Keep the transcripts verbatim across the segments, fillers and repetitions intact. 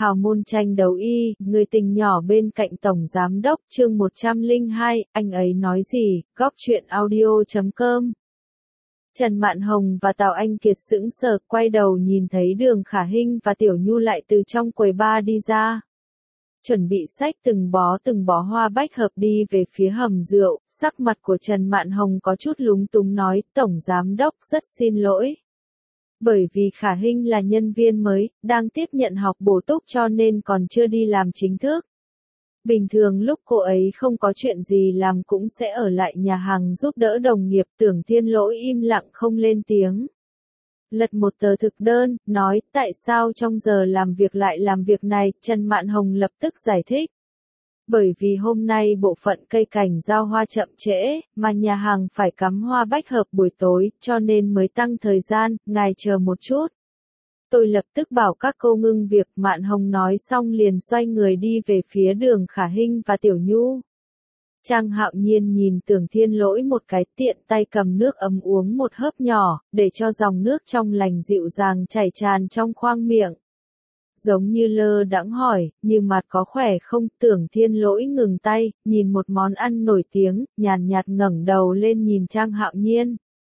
Hào môn tranh đấu y, người tình nhỏ bên cạnh Tổng Giám Đốc, chương một trăm lẻ hai, anh ấy nói gì, góc truyện audio chấm com. Trần Mạn Hồng và Tào Anh Kiệt sững sờ, quay đầu nhìn thấy Đường Khả Hinh và Tiểu Nhu lại từ trong quầy bar đi ra. Chuẩn bị xách từng bó từng bó hoa bách hợp đi về phía hầm rượu, sắc mặt của Trần Mạn Hồng có chút lúng túng nói, Tổng Giám Đốc rất xin lỗi. Bởi vì Khả Hinh là nhân viên mới, đang tiếp nhận học bổ túc cho nên còn chưa đi làm chính thức. Bình thường lúc cô ấy không có chuyện gì làm cũng sẽ ở lại nhà hàng giúp đỡ đồng nghiệp. Tưởng Thiên Lỗi im lặng không lên tiếng. Lật một tờ thực đơn, nói, tại sao trong giờ làm việc lại làm việc này, Trần Mạn Hồng lập tức giải thích. Bởi vì hôm nay bộ phận cây cảnh giao hoa chậm trễ, mà nhà hàng phải cắm hoa bách hợp buổi tối, cho nên mới tăng thời gian, ngài chờ một chút. Tôi lập tức bảo các cô ngưng việc. Mạn Hồng nói xong liền xoay người đi về phía Đường Khả Hinh và Tiểu Nhu. Trang Hạo Nhiên nhìn Tưởng Thiên Lỗi một cái, tiện tay cầm nước ấm uống một hớp nhỏ, để cho dòng nước trong lành dịu dàng chảy tràn trong khoang miệng. Giống như lơ đãng hỏi, nhưng mặt có khỏe không? Tưởng Thiên Lỗi ngừng tay, nhìn một món ăn nổi tiếng, nhàn nhạt ngẩng đầu lên nhìn Trang Hạo Nhiên.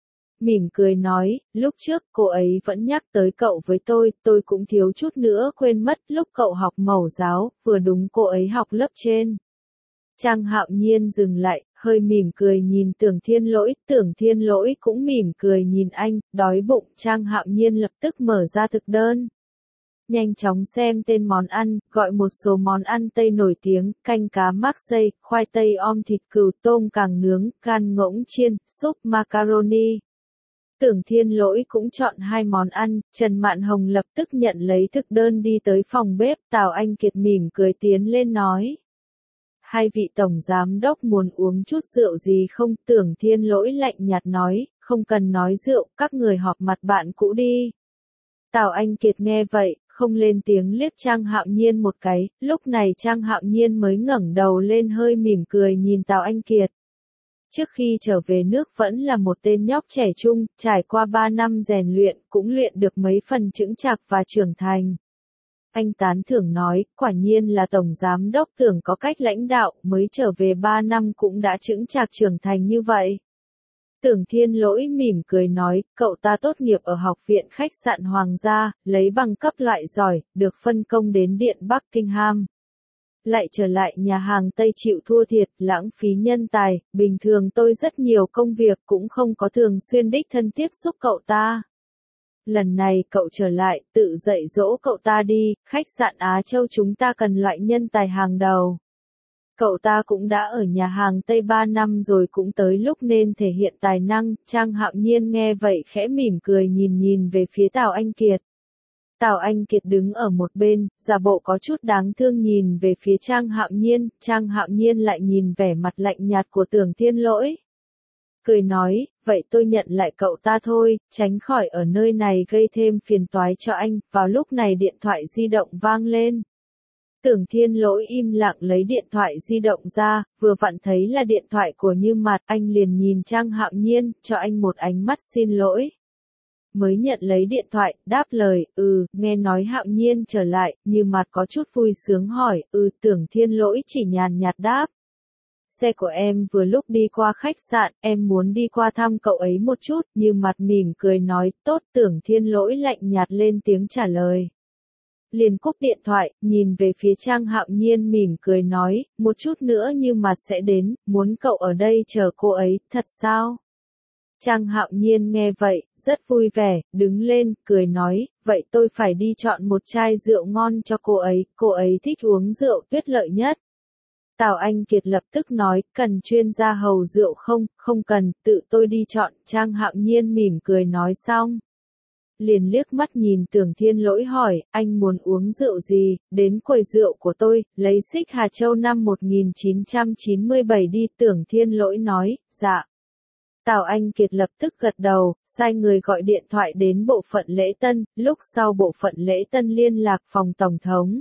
Mỉm cười nói, lúc trước cô ấy vẫn nhắc tới cậu với tôi, tôi cũng thiếu chút nữa quên mất lúc cậu học mẫu giáo, vừa đúng cô ấy học lớp trên. Trang Hạo Nhiên dừng lại, hơi mỉm cười nhìn Tưởng Thiên Lỗi, Tưởng Thiên Lỗi cũng mỉm cười nhìn anh, đói bụng. Trang Hạo Nhiên lập tức mở ra thực đơn. Nhanh chóng xem tên món ăn, gọi một số món ăn Tây nổi tiếng, canh cá Marseille, khoai tây om thịt cừu, tôm càng nướng, gan ngỗng chiên, súp macaroni. Tưởng Thiên Lỗi cũng chọn hai món ăn. Trần Mạn Hồng lập tức nhận lấy thực đơn đi tới phòng bếp. Tào Anh Kiệt mỉm cười tiến lên nói. Hai vị Tổng Giám Đốc muốn uống chút rượu gì không? Tưởng Thiên Lỗi lạnh nhạt nói, không cần nói rượu, các người họp mặt bạn cũ đi. Tào Anh Kiệt nghe vậy, không lên tiếng, liếc Trang Hạo Nhiên một cái, lúc này Trang Hạo Nhiên mới ngẩng đầu lên hơi mỉm cười nhìn Tào Anh Kiệt. Trước khi trở về nước vẫn là một tên nhóc trẻ trung, trải qua ba năm rèn luyện, cũng luyện được mấy phần chững chạc và trưởng thành. Anh tán thưởng nói, quả nhiên là Tổng Giám Đốc Tưởng có cách lãnh đạo, mới trở về ba năm cũng đã chững chạc trưởng thành như vậy. Tưởng Thiên Lỗi mỉm cười nói, cậu ta tốt nghiệp ở Học viện Khách sạn Hoàng gia, lấy bằng cấp loại giỏi, được phân công đến Điện Buckingham. Lại trở lại nhà hàng Tây chịu thua thiệt, lãng phí nhân tài, bình thường tôi rất nhiều công việc cũng không có thường xuyên đích thân tiếp xúc cậu ta. Lần này cậu trở lại, tự dạy dỗ cậu ta đi, khách sạn Á Châu chúng ta cần loại nhân tài hàng đầu. Cậu ta cũng đã ở nhà hàng Tây ba năm rồi, cũng tới lúc nên thể hiện tài năng. Trang Hạo Nhiên nghe vậy khẽ mỉm cười nhìn nhìn về phía Tào Anh Kiệt. Tào Anh Kiệt đứng ở một bên, giả bộ có chút đáng thương nhìn về phía Trang Hạo Nhiên. Trang Hạo Nhiên lại nhìn vẻ mặt lạnh nhạt của Tưởng Thiên Lỗi. Cười nói, vậy tôi nhận lại cậu ta thôi, tránh khỏi ở nơi này gây thêm phiền toái cho anh. Vào lúc này điện thoại di động vang lên. Tưởng Thiên Lỗi im lặng lấy điện thoại di động ra, vừa vặn thấy là điện thoại của Như Mạt, anh liền nhìn Trang Hạo Nhiên, cho anh một ánh mắt xin lỗi. Mới nhận lấy điện thoại, đáp lời, ừ, nghe nói Hạo Nhiên trở lại. Như Mạt có chút vui sướng hỏi, ừ. Tưởng Thiên Lỗi chỉ nhàn nhạt đáp. Xe của em vừa lúc đi qua khách sạn, em muốn đi qua thăm cậu ấy một chút. Như Mạt mỉm cười nói, tốt. Tưởng Thiên Lỗi lạnh nhạt lên tiếng trả lời. Liền cúp điện thoại, nhìn về phía Trang Hạo Nhiên mỉm cười nói, một chút nữa Như Mạt sẽ đến, muốn cậu ở đây chờ cô ấy, thật sao? Trang Hạo Nhiên nghe vậy, rất vui vẻ, đứng lên, cười nói, vậy tôi phải đi chọn một chai rượu ngon cho cô ấy, cô ấy thích uống rượu Tuyết Lợi nhất. Tào Anh Kiệt lập tức nói, cần chuyên gia hầu rượu không? Không cần, tự tôi đi chọn. Trang Hạo Nhiên mỉm cười nói xong. Liền liếc mắt nhìn Tưởng Thiên Lỗi hỏi, anh muốn uống rượu gì? Đến quầy rượu của tôi, lấy xích Hà Châu năm một nghìn chín trăm chín mươi bảy đi. Tưởng Thiên Lỗi nói, dạ. Tào Anh Kiệt lập tức gật đầu, sai người gọi điện thoại đến bộ phận lễ tân, lúc sau bộ phận lễ tân liên lạc phòng tổng thống.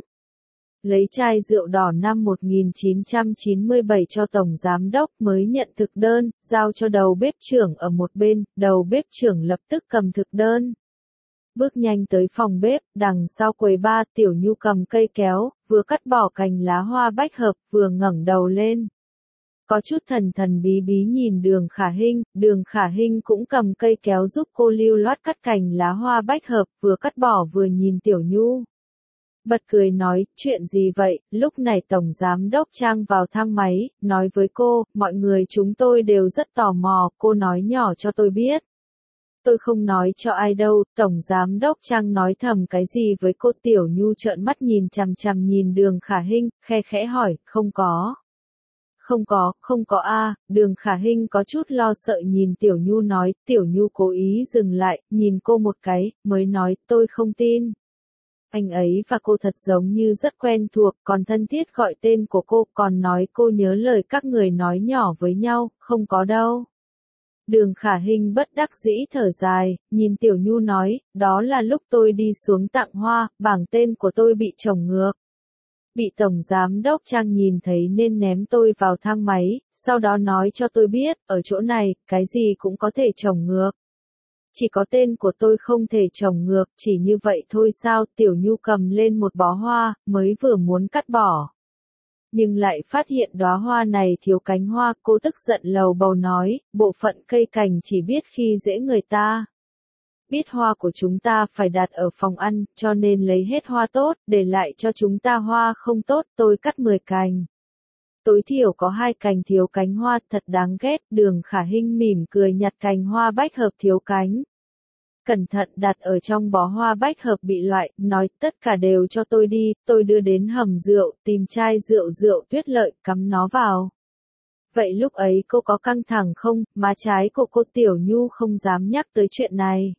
Lấy chai rượu đỏ năm một nghìn chín trăm chín mươi bảy cho Tổng Giám Đốc, mới nhận thực đơn, giao cho đầu bếp trưởng ở một bên. Đầu bếp trưởng lập tức cầm thực đơn. Bước nhanh tới phòng bếp, đằng sau quầy ba, Tiểu Nhu cầm cây kéo, vừa cắt bỏ cành lá hoa bách hợp, vừa ngẩng đầu lên. Có chút thần thần bí bí nhìn Đường Khả Hinh, Đường Khả Hinh cũng cầm cây kéo giúp cô lưu loát cắt cành lá hoa bách hợp, vừa cắt bỏ vừa nhìn Tiểu Nhu. Bật cười nói, chuyện gì vậy, lúc này Tổng Giám Đốc Trang vào thang máy, nói với cô, mọi người chúng tôi đều rất tò mò, cô nói nhỏ cho tôi biết. Tôi không nói cho ai đâu, Tổng Giám Đốc Trang nói thầm cái gì với cô. Tiểu Nhu trợn mắt nhìn chằm chằm nhìn Đường Khả Hinh, khe khẽ hỏi, không có. Không có, không có a. Đường Khả Hinh có chút lo sợ nhìn Tiểu Nhu nói, Tiểu Nhu cố ý dừng lại, nhìn cô một cái, mới nói, tôi không tin. Anh ấy và cô thật giống như rất quen thuộc, còn thân thiết gọi tên của cô, còn nói cô nhớ lời các người nói nhỏ với nhau, không có đâu. Đường Khả Hinh bất đắc dĩ thở dài, nhìn Tiểu Nhu nói, đó là lúc tôi đi xuống tặng hoa, bảng tên của tôi bị trồng ngược. Bị Tổng Giám Đốc Trang nhìn thấy nên ném tôi vào thang máy, sau đó nói cho tôi biết, ở chỗ này, cái gì cũng có thể trồng ngược. Chỉ có tên của tôi không thể trồng ngược, chỉ như vậy thôi sao. Tiểu Nhu cầm lên một bó hoa, mới vừa muốn cắt bỏ. Nhưng lại phát hiện đóa hoa này thiếu cánh hoa, cô tức giận lầu bầu nói, bộ phận cây cành chỉ biết khi dễ người ta. Biết hoa của chúng ta phải đặt ở phòng ăn, cho nên lấy hết hoa tốt, để lại cho chúng ta hoa không tốt, tôi cắt mười cành. Tối thiểu có hai cành thiếu cánh hoa, thật đáng ghét. Đường Khả Hinh mỉm cười nhặt cành hoa bách hợp thiếu cánh. Cẩn thận đặt ở trong bó hoa bách hợp bị loại, nói tất cả đều cho tôi đi, tôi đưa đến hầm rượu, tìm chai rượu rượu tuyết lợi, cắm nó vào. Vậy lúc ấy cô có căng thẳng không? Má trái của cô Tiểu Nhu không dám nhắc tới chuyện này.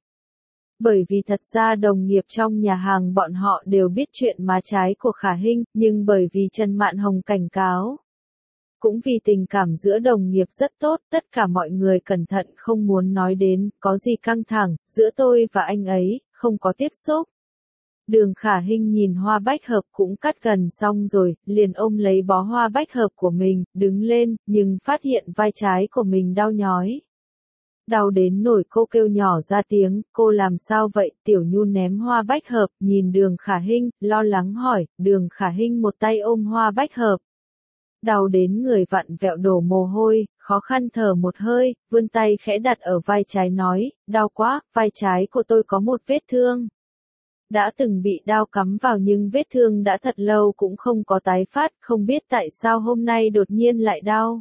Bởi vì thật ra đồng nghiệp trong nhà hàng bọn họ đều biết chuyện má trái của Khả Hinh, nhưng bởi vì Trần Mạn Hồng cảnh cáo. Cũng vì tình cảm giữa đồng nghiệp rất tốt, tất cả mọi người cẩn thận không muốn nói đến, có gì căng thẳng, giữa tôi và anh ấy, không có tiếp xúc. Đường Khả Hinh nhìn hoa bách hợp cũng cắt gần xong rồi, liền ôm lấy bó hoa bách hợp của mình, đứng lên, nhưng phát hiện vai trái của mình đau nhói. Đau đến nổi cô kêu nhỏ ra tiếng, cô làm sao vậy? Tiểu Nhu ném hoa bách hợp, nhìn Đường Khả Hinh, lo lắng hỏi. Đường Khả Hinh một tay ôm hoa bách hợp. Đau đến người vặn vẹo đổ mồ hôi, khó khăn thở một hơi, vươn tay khẽ đặt ở vai trái nói, đau quá, vai trái của tôi có một vết thương. Đã từng bị đao cắm vào nhưng vết thương đã thật lâu cũng không có tái phát, không biết tại sao hôm nay đột nhiên lại đau.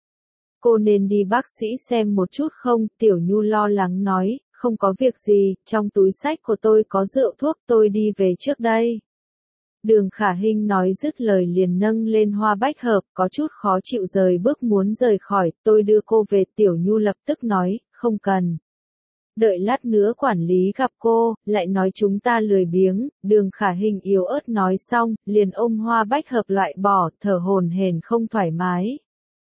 Cô nên đi bác sĩ xem một chút không? Tiểu Nhu lo lắng nói, không có việc gì, trong túi xách của tôi có rượu thuốc, tôi đi về trước đây. Đường Khả Hinh nói dứt lời liền nâng lên hoa bách hợp, có chút khó chịu rời bước muốn rời khỏi, tôi đưa cô về. Tiểu Nhu lập tức nói, không cần. Đợi lát nữa quản lý gặp cô, lại nói chúng ta lười biếng. Đường Khả Hinh yếu ớt nói xong, liền ôm hoa bách hợp loại bỏ, thở hổn hển không thoải mái.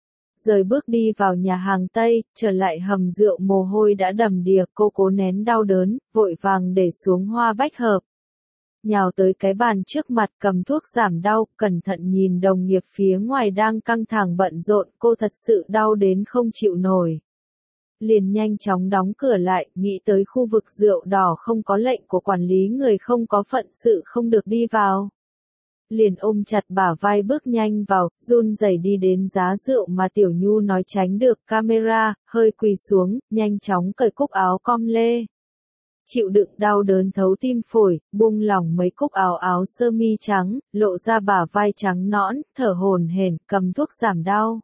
Rời bước đi vào nhà hàng Tây, trở lại hầm rượu mồ hôi đã đầm đìa, cô cố nén đau đớn, vội vàng để xuống hoa bách hợp. Nhào tới cái bàn trước mặt cầm thuốc giảm đau, cẩn thận nhìn đồng nghiệp phía ngoài đang căng thẳng bận rộn, cô thật sự đau đến không chịu nổi. Liền nhanh chóng đóng cửa lại, nghĩ tới khu vực rượu đỏ không có lệnh của quản lý người không có phận sự không được đi vào. Liền ôm chặt bả vai bước nhanh vào, run rẩy đi đến giá rượu mà Tiểu Nhu nói tránh được camera, hơi quỳ xuống, nhanh chóng cởi cúc áo com lê. Chịu đựng đau đớn thấu tim phổi, buông lỏng mấy cúc áo áo sơ mi trắng, lộ ra bả vai trắng nõn, thở hổn hển, cầm thuốc giảm đau.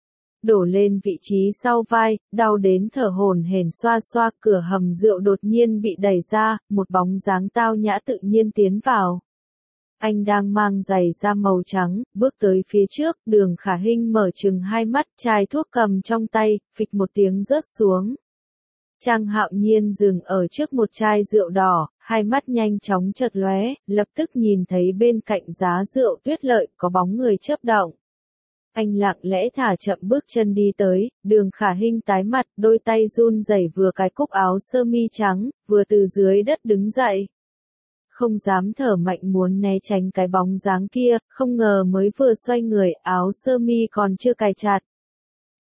Đổ lên vị trí sau vai, đau đến thở hổn hển xoa xoa. Cửa hầm rượu đột nhiên bị đẩy ra, một bóng dáng tao nhã tự nhiên tiến vào. Anh đang mang giày da màu trắng, bước tới phía trước, Đường Khả Hinh mở trừng hai mắt, chai thuốc cầm trong tay, phịch một tiếng rớt xuống. Trang Hạo Nhiên dừng ở trước một chai rượu đỏ, hai mắt nhanh chóng chợt lóe, lập tức nhìn thấy bên cạnh giá rượu tuyết lợi có bóng người chớp động. Anh lặng lẽ thả chậm bước chân đi tới, Đường Khả Hinh tái mặt, đôi tay run rẩy vừa cái cúc áo sơ mi trắng, vừa từ dưới đất đứng dậy. Không dám thở mạnh muốn né tránh cái bóng dáng kia, không ngờ mới vừa xoay người, áo sơ mi còn chưa cài chặt.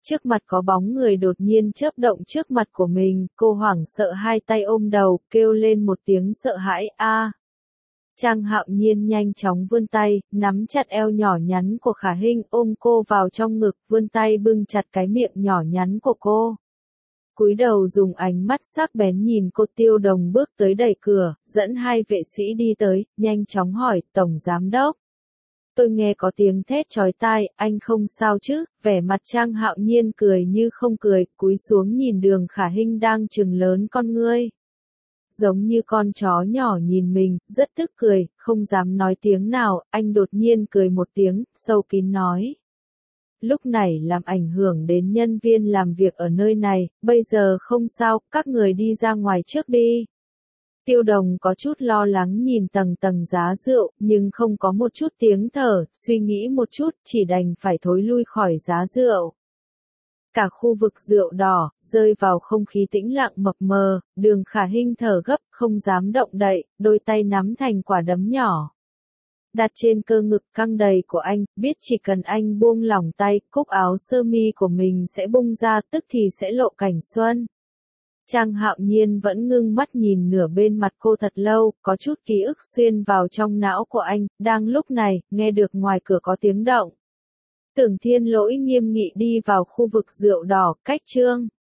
Trước mặt có bóng người đột nhiên chớp động trước mặt của mình, cô hoảng sợ hai tay ôm đầu, kêu lên một tiếng sợ hãi, a. Trang Hạo Nhiên nhanh chóng vươn tay, nắm chặt eo nhỏ nhắn của Khả Hinh, ôm cô vào trong ngực, vươn tay bưng chặt cái miệng nhỏ nhắn của cô. Cúi đầu dùng ánh mắt sắc bén nhìn cô. Tiêu Đồng bước tới đẩy cửa, dẫn hai vệ sĩ đi tới, nhanh chóng hỏi, Tổng Giám Đốc. Tôi nghe có tiếng thét chói tai, anh không sao chứ? Vẻ mặt Trang Hạo Nhiên cười như không cười, cúi xuống nhìn Đường Khả Hinh đang trừng lớn con ngươi. Giống như con chó nhỏ nhìn mình, rất tức cười, không dám nói tiếng nào, anh đột nhiên cười một tiếng, sâu kín nói. Lúc này làm ảnh hưởng đến nhân viên làm việc ở nơi này, bây giờ không sao, các người đi ra ngoài trước đi. Tiêu Đồng có chút lo lắng nhìn tầng tầng giá rượu, nhưng không có một chút tiếng thở, suy nghĩ một chút, chỉ đành phải thối lui khỏi giá rượu. Cả khu vực rượu đỏ, rơi vào không khí tĩnh lặng mập mờ, Đường Khả Hinh thở gấp, không dám động đậy, đôi tay nắm thành quả đấm nhỏ. Đặt trên cơ ngực căng đầy của anh, biết chỉ cần anh buông lỏng tay, cúc áo sơ mi của mình sẽ bung ra, tức thì sẽ lộ cảnh xuân. Trang Hạo Nhiên vẫn ngưng mắt nhìn nửa bên mặt cô thật lâu, có chút ký ức xuyên vào trong não của anh, đang lúc này, nghe được ngoài cửa có tiếng động. Tưởng Thiên Lỗi nghiêm nghị đi vào khu vực rượu đỏ, cách Trương